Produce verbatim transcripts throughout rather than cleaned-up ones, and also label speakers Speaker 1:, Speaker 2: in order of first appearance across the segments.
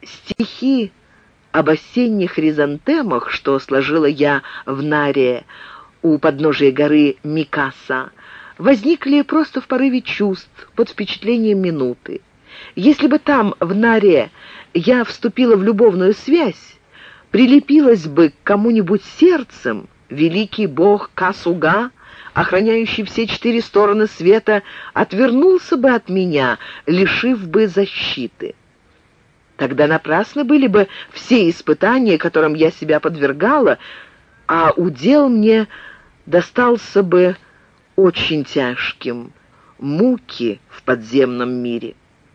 Speaker 1: Стихи об осенних хризантемах, что сложила я в Наре у подножия горы Микаса, возникли просто в порыве чувств, под впечатлением минуты. Если бы там, в Наре, я вступила в любовную связь, прилепилась бы к кому-нибудь сердцем, великий бог Касуга, охраняющий все четыре стороны света, отвернулся бы от меня, лишив бы защиты. Тогда напрасно были бы все испытания, которым я себя подвергала, а удел мне достался бы очень тяжким — муки в подземном мире.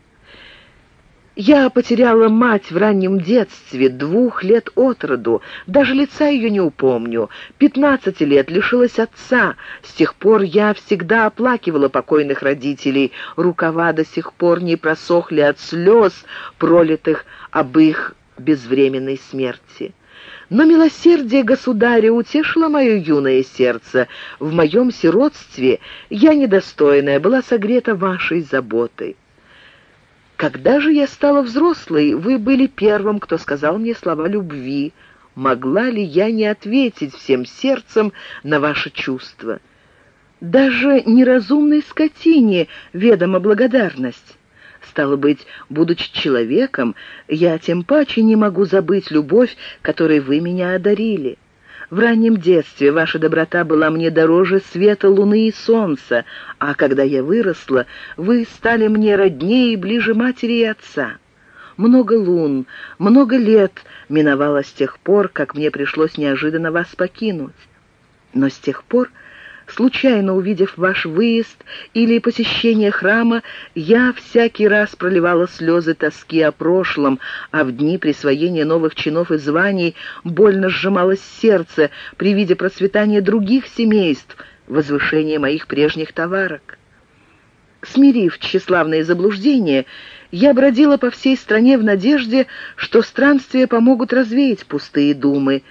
Speaker 1: Я потеряла мать в раннем детстве, двух лет от роду, даже лица ее не упомню. Пятнадцати лет лишилась отца. С тех пор я всегда оплакивала покойных родителей. Рукава до сих пор не просохли от слез, пролитых об их безвременной смерти. Но милосердие государя утешило мое юное сердце. В моем сиротстве я, недостойная, была согрета вашей заботой. Когда же я стала взрослой, вы были первым, кто сказал мне слова любви. Могла ли я не ответить всем сердцем на ваши чувства? Даже неразумной скотине ведома благодарность. Стало быть, будучи человеком, я тем паче не могу забыть любовь, которой вы меня одарили. В раннем детстве ваша доброта была мне дороже света луны и солнца, а когда я выросла, вы стали мне роднее и ближе матери и отца. Много лун, много лет миновало с тех пор, как мне пришлось неожиданно вас покинуть. Но с тех пор, случайно увидев ваш выезд или посещение храма, я всякий раз проливала слезы тоски о прошлом, а в дни присвоения новых чинов и званий больно сжималось сердце при виде процветания других семейств, возвышения моих прежних товарок. Смирив тщеславные заблуждения, я бродила по всей стране в надежде, что странствия помогут развеять пустые думы,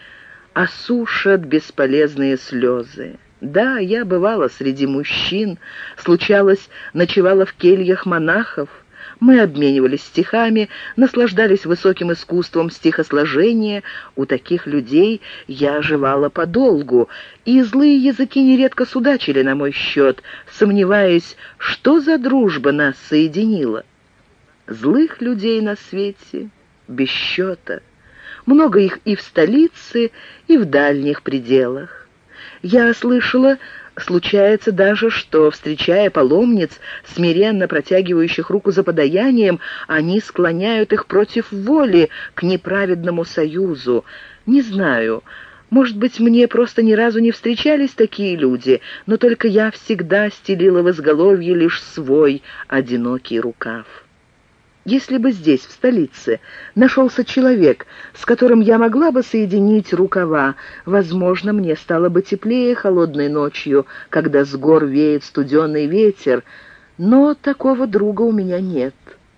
Speaker 1: осушат бесполезные слезы. Да, я бывала среди мужчин, случалось, ночевала в кельях монахов. Мы обменивались стихами, наслаждались высоким искусством стихосложения. У таких людей я оживала подолгу, и злые языки нередко судачили на мой счет, сомневаясь, что за дружба нас соединила. Злых людей на свете без счета. Много их и в столице, и в дальних пределах. Я слышала, случается даже, что, встречая паломниц, смиренно протягивающих руку за подаянием, они склоняют их против воли к неправедному союзу. Не знаю, может быть, мне просто ни разу не встречались такие люди, но только я всегда стелила в изголовье лишь свой одинокий рукав. Если бы здесь, в столице, нашелся человек, с которым я могла бы соединить рукава, возможно, мне стало бы теплее холодной ночью, когда с гор веет студеный ветер, но такого друга у меня нет.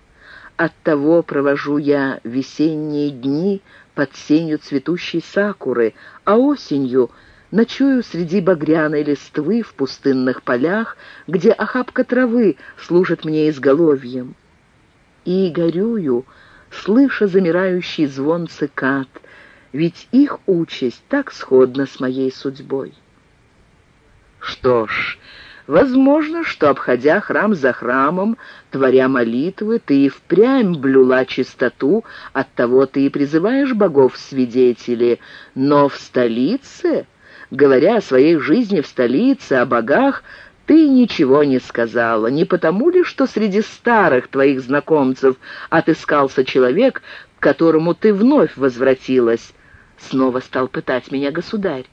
Speaker 1: Оттого провожу я весенние дни под сенью цветущей сакуры, а осенью ночую среди багряной листвы в пустынных полях, где охапка травы служит мне изголовьем. И горюю, слыша замирающий звон цикад, ведь их участь так сходна с моей судьбой. Что ж, возможно, что, обходя храм за храмом, творя молитвы, ты и впрямь блюла чистоту, оттого ты и призываешь богов в свидетели, но в столице, говоря о своей жизни в столице, о богах, ты ничего не сказала, не потому ли, что среди старых твоих знакомцев отыскался человек, к которому ты вновь возвратилась? Снова стал пытать меня государь.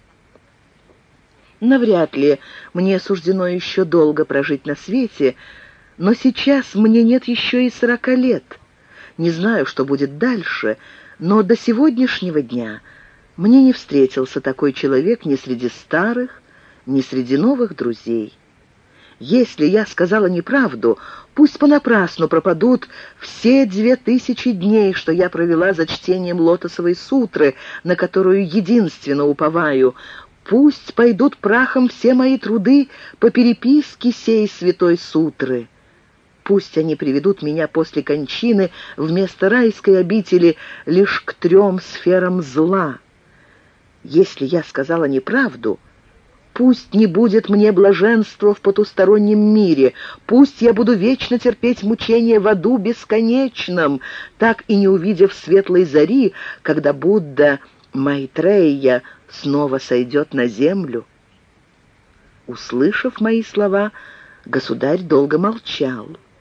Speaker 1: Навряд ли мне суждено еще долго прожить на свете, но сейчас мне нет еще и сорока лет. Не знаю, что будет дальше, но до сегодняшнего дня мне не встретился такой человек ни среди старых, ни среди новых друзей. Если я сказала неправду, пусть понапрасну пропадут все две тысячи дней, что я провела за чтением лотосовой сутры, на которую единственно уповаю. Пусть пойдут прахом все мои труды по переписке сей святой сутры. Пусть они приведут меня после кончины вместо райской обители лишь к трем сферам зла. Если я сказала неправду, пусть не будет мне блаженства в потустороннем мире, пусть я буду вечно терпеть мучения в аду бесконечном, так и не увидев светлой зари, когда Будда Майтрея снова сойдет на землю». Услышав мои слова, государь долго молчал.